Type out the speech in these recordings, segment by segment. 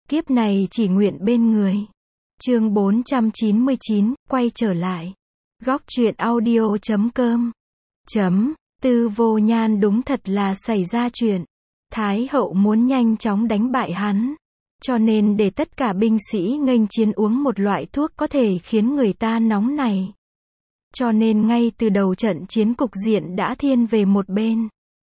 Kiếp này chỉ nguyện bên người. Chương 499, quay trở lại. Góc truyện audio.com. Tư Vô Nhan đúng thật là xảy ra chuyện. Thái hậu muốn nhanh chóng đánh bại hắn. Cho nên để tất cả binh sĩ nghênh chiến uống một loại thuốc có thể khiến người ta nóng này. Cho nên ngay từ đầu trận chiến cục diện đã thiên về một bên.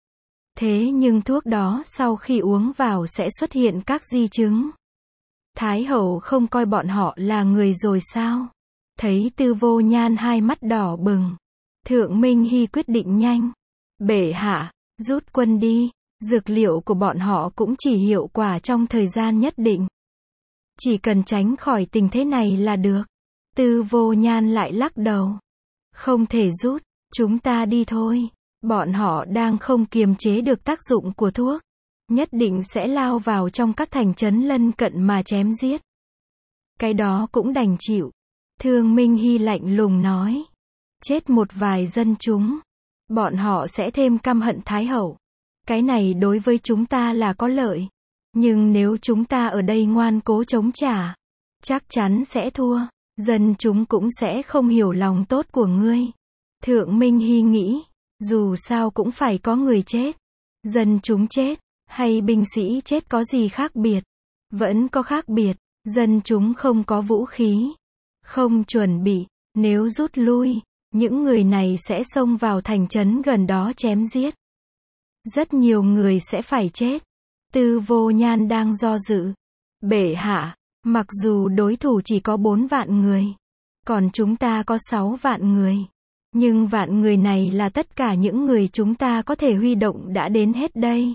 Thế nhưng thuốc đó sau khi uống vào sẽ xuất hiện các di chứng. Thái hậu không coi bọn họ là người rồi sao? Thấy Tư Vô Nhan hai mắt đỏ bừng. Thượng Minh Hy quyết định nhanh. Bệ hạ, rút quân đi. Dược liệu của bọn họ cũng chỉ hiệu quả trong thời gian nhất định. Chỉ cần tránh khỏi tình thế này là được. Tư Vô Nhan lại lắc đầu. Không thể rút, chúng ta đi thôi. Bọn họ đang không kiềm chế được tác dụng của thuốc. Nhất định sẽ lao vào trong các thành trấn lân cận mà chém giết. Cái đó cũng đành chịu. Thương Minh Hy lạnh lùng nói. Chết một vài dân chúng. Bọn họ sẽ thêm căm hận Thái hậu. Cái này đối với chúng ta là có lợi. Nhưng nếu chúng ta ở đây ngoan cố chống trả, chắc chắn sẽ thua. Dân chúng cũng sẽ không hiểu lòng tốt của ngươi. Thượng Minh Hy nghĩ, dù sao cũng phải có người chết. Dân chúng chết, hay binh sĩ chết có gì khác biệt? Vẫn có khác biệt. Dân chúng không có vũ khí, không chuẩn bị. Nếu rút lui, những người này sẽ xông vào thành trấn gần đó chém giết. Rất nhiều người sẽ phải chết. Tư Vô Nhan đang do dự. Bệ hạ, mặc dù đối thủ chỉ có 4 vạn người, còn chúng ta có 6 vạn người. Nhưng vạn người này là tất cả những người chúng ta có thể huy động đã đến hết đây.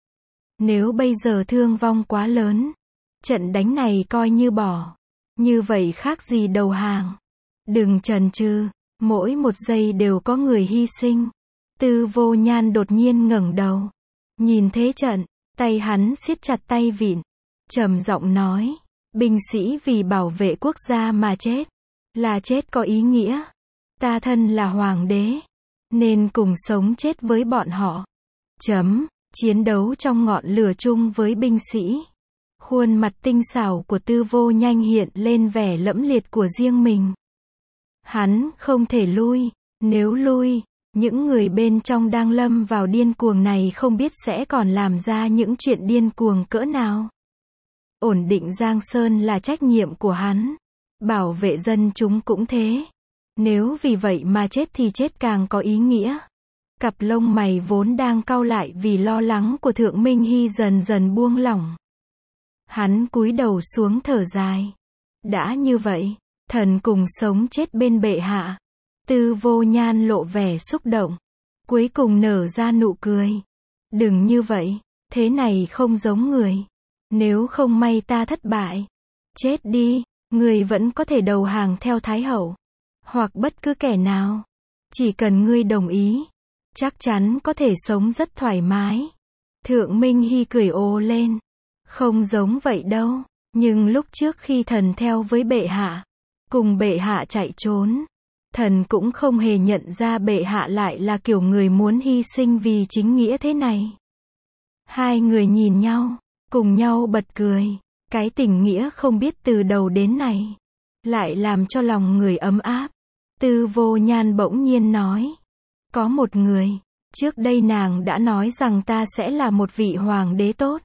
Nếu bây giờ thương vong quá lớn, trận đánh này coi như bỏ. Như vậy khác gì đầu hàng. Đừng chần chừ, mỗi một giây đều có người hy sinh. Tư Vô Nhan đột nhiên ngẩng đầu. Nhìn thế trận, tay hắn siết chặt tay vịn. Trầm giọng nói, binh sĩ vì bảo vệ quốc gia mà chết. Là chết có ý nghĩa. Ta thân là hoàng đế. Nên cùng sống chết với bọn họ. Chiến đấu trong ngọn lửa chung với binh sĩ. Khuôn mặt tinh xảo của Tư Vô Nhan hiện lên vẻ lẫm liệt của riêng mình. Hắn không thể lui. Nếu lui, những người bên trong đang lâm vào điên cuồng này không biết sẽ còn làm ra những chuyện điên cuồng cỡ nào. Ổn định Giang Sơn là trách nhiệm của hắn. Bảo vệ dân chúng cũng thế. Nếu vì vậy mà chết thì chết càng có ý nghĩa. Cặp lông mày vốn đang cau lại vì lo lắng của Thượng Minh Hy dần dần buông lỏng. Hắn cúi đầu xuống thở dài. Đã như vậy, thần cùng sống chết bên bệ hạ. Tư Vô Nhan lộ vẻ xúc động. Cuối cùng nở ra nụ cười. Đừng như vậy, thế này không giống người. Nếu không may ta thất bại, chết đi, ngươi vẫn có thể đầu hàng theo Thái hậu. Hoặc bất cứ kẻ nào. Chỉ cần ngươi đồng ý, chắc chắn có thể sống rất thoải mái. Thượng Minh Hy cười ồ lên. Không giống vậy đâu. Nhưng lúc trước khi thần theo với bệ hạ, cùng bệ hạ chạy trốn, thần cũng không hề nhận ra bệ hạ lại là kiểu người muốn hy sinh vì chính nghĩa thế này. Hai người nhìn nhau, cùng nhau bật cười. Cái tình nghĩa không biết từ đầu đến này, lại làm cho lòng người ấm áp. Tư Vô Nhan bỗng nhiên nói. Có một người, trước đây nàng đã nói rằng ta sẽ là một vị hoàng đế tốt.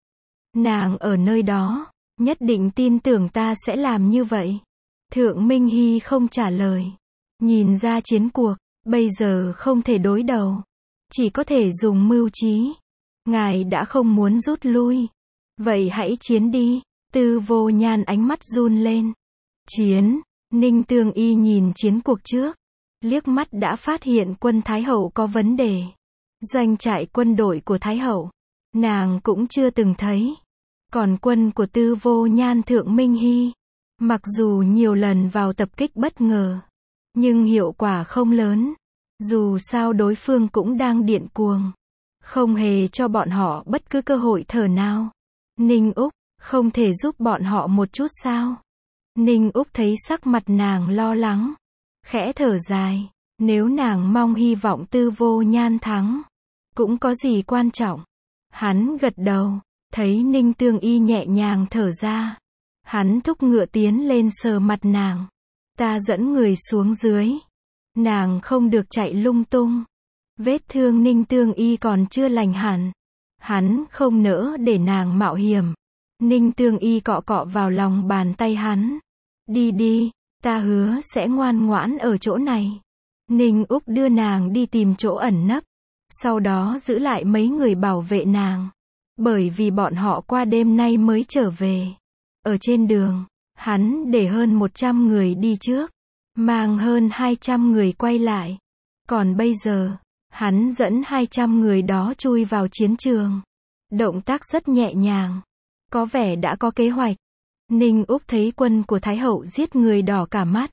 Nàng ở nơi đó, nhất định tin tưởng ta sẽ làm như vậy. Thượng Minh Hy không trả lời. Nhìn ra chiến cuộc, bây giờ không thể đối đầu. Chỉ có thể dùng mưu trí. Ngài đã không muốn rút lui. Vậy hãy chiến đi. Tư Vô Nhan ánh mắt run lên. Chiến. Ninh Tương Y nhìn chiến cuộc trước. Liếc mắt đã phát hiện quân Thái hậu có vấn đề. Doanh trại quân đội của Thái hậu, nàng cũng chưa từng thấy. Còn quân của Tư Vô Nhan Thượng Minh Hy, mặc dù nhiều lần vào tập kích bất ngờ, nhưng hiệu quả không lớn. Dù sao đối phương cũng đang điên cuồng, không hề cho bọn họ bất cứ cơ hội thở nào. Ninh Úc, không thể giúp bọn họ một chút sao? Ninh Úc thấy sắc mặt nàng lo lắng, khẽ thở dài. Nếu nàng mong hy vọng Tư Vô Nhan thắng, cũng có gì quan trọng. Hắn gật đầu. Thấy Ninh Tương Y nhẹ nhàng thở ra, hắn thúc ngựa tiến lên sờ mặt nàng. Ta dẫn người xuống dưới. Nàng không được chạy lung tung. Vết thương Ninh Tương Y còn chưa lành hẳn. Hắn không nỡ để nàng mạo hiểm. Ninh Tương Y cọ cọ vào lòng bàn tay hắn. Đi đi, ta hứa sẽ ngoan ngoãn ở chỗ này. Ninh Úc đưa nàng đi tìm chỗ ẩn nấp. Sau đó giữ lại mấy người bảo vệ nàng. Bởi vì bọn họ qua đêm nay mới trở về. Ở trên đường, hắn để hơn 100 người đi trước. Mang hơn 200 người quay lại. Còn bây giờ, hắn dẫn 200 người đó chui vào chiến trường. Động tác rất nhẹ nhàng. Có vẻ đã có kế hoạch. Ninh Úc thấy quân của Thái Hậu giết người đỏ cả mắt.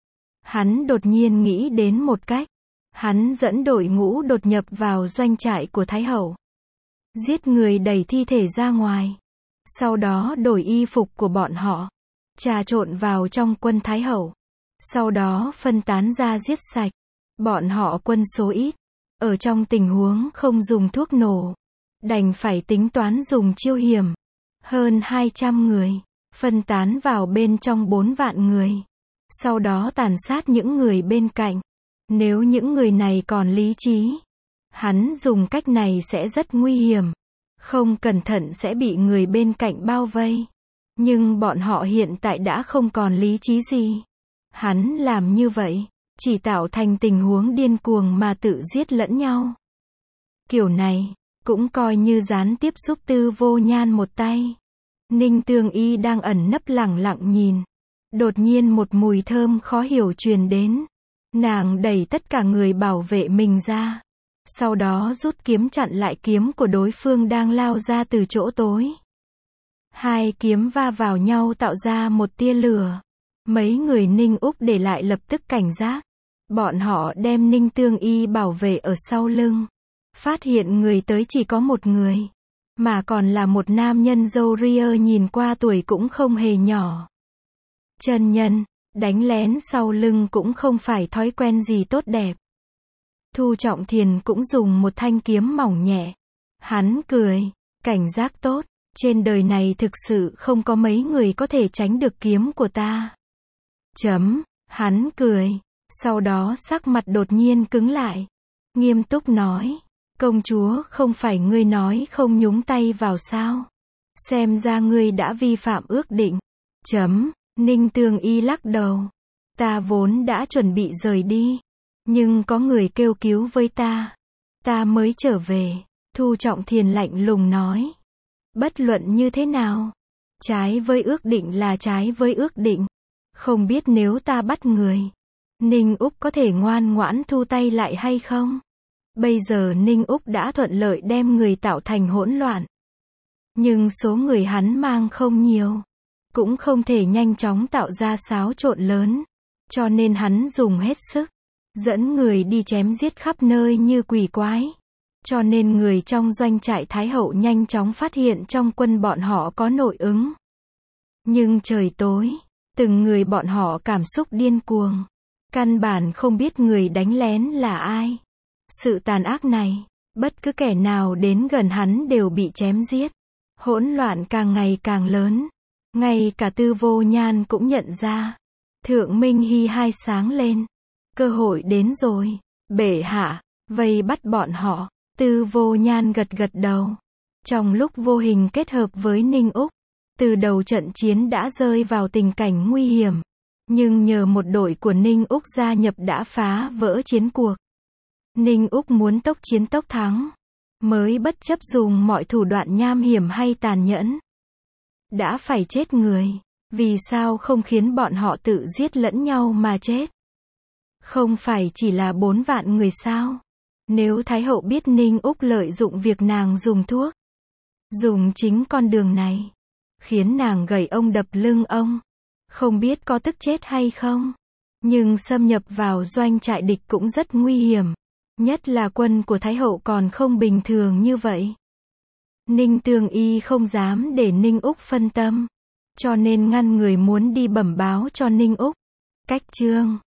Hắn đột nhiên nghĩ đến một cách. Hắn dẫn đội ngũ đột nhập vào doanh trại của Thái Hậu. Giết người đẩy thi thể ra ngoài. Sau đó đổi y phục của bọn họ. Trà trộn vào trong quân Thái Hậu. Sau đó phân tán ra giết sạch. Bọn họ quân số ít. Ở trong tình huống không dùng thuốc nổ. Đành phải tính toán dùng chiêu hiểm. Hơn 200 người. Phân tán vào bên trong 4 vạn người. Sau đó tàn sát những người bên cạnh. Nếu những người này còn lý trí, hắn dùng cách này sẽ rất nguy hiểm. Không cẩn thận sẽ bị người bên cạnh bao vây. Nhưng bọn họ hiện tại đã không còn lý trí gì. Hắn làm như vậy, chỉ tạo thành tình huống điên cuồng mà tự giết lẫn nhau. Kiểu này, cũng coi như gián tiếp giúp Tư Vô Nhan một tay. Ninh Tương Y đang ẩn nấp lẳng lặng nhìn. Đột nhiên một mùi thơm khó hiểu truyền đến. Nàng đẩy tất cả người bảo vệ mình ra. Sau đó rút kiếm chặn lại kiếm của đối phương đang lao ra từ chỗ tối. Hai kiếm va vào nhau tạo ra một tia lửa. Mấy người Ninh Úc để lại lập tức cảnh giác. Bọn họ đem Ninh Tương Y bảo vệ ở sau lưng. Phát hiện người tới chỉ có một người. Mà còn là một nam nhân râu ria nhìn qua tuổi cũng không hề nhỏ. Chân nhân, đánh lén sau lưng cũng không phải thói quen gì tốt đẹp. Thu Trọng Thiền cũng dùng một thanh kiếm mỏng nhẹ. Hắn cười, cảnh giác tốt, trên đời này thực sự không có mấy người có thể tránh được kiếm của ta. Hắn cười, sau đó sắc mặt đột nhiên cứng lại. Nghiêm túc nói, công chúa không phải ngươi nói không nhúng tay vào sao? Xem ra ngươi đã vi phạm ước định. Ninh Tương Y lắc đầu. Ta vốn đã chuẩn bị rời đi. Nhưng có người kêu cứu với ta. Ta mới trở về. Thu Trọng Thiền lạnh lùng nói. Bất luận như thế nào. Trái với ước định là trái với ước định. Không biết nếu ta bắt người. Ninh Úc có thể ngoan ngoãn thu tay lại hay không? Bây giờ Ninh Úc đã thuận lợi đem người tạo thành hỗn loạn. Nhưng số người hắn mang không nhiều. Cũng không thể nhanh chóng tạo ra xáo trộn lớn. Cho nên hắn dùng hết sức. Dẫn người đi chém giết khắp nơi như quỷ quái. Cho nên người trong doanh trại Thái Hậu nhanh chóng phát hiện trong quân bọn họ có nội ứng. Nhưng trời tối, từng người bọn họ cảm xúc điên cuồng. Căn bản không biết người đánh lén là ai. Sự tàn ác này, bất cứ kẻ nào đến gần hắn đều bị chém giết. Hỗn loạn càng ngày càng lớn. Ngay cả Tư Vô Nhan cũng nhận ra. Thượng Minh Hy hai sáng lên. Cơ hội đến rồi. Bệ hạ, vây bắt bọn họ. Tư Vô Nhan gật gật đầu. Trong lúc vô hình kết hợp với Ninh Úc. Từ đầu trận chiến đã rơi vào tình cảnh nguy hiểm. Nhưng nhờ một đội của Ninh Úc gia nhập đã phá vỡ chiến cuộc. Ninh Úc muốn tốc chiến tốc thắng. Mới bất chấp dùng mọi thủ đoạn nham hiểm hay tàn nhẫn. Đã phải chết người. Vì sao không khiến bọn họ tự giết lẫn nhau mà chết? Không phải chỉ là 4 vạn người sao? Nếu Thái Hậu biết Ninh Úc lợi dụng việc nàng dùng thuốc. Dùng chính con đường này. Khiến nàng gầy ông đập lưng ông. Không biết có tức chết hay không? Nhưng xâm nhập vào doanh trại địch cũng rất nguy hiểm. Nhất là quân của Thái Hậu còn không bình thường như vậy. Ninh Tương Y không dám để Ninh Úc phân tâm. Cho nên ngăn người muốn đi bẩm báo cho Ninh Úc. Cách chương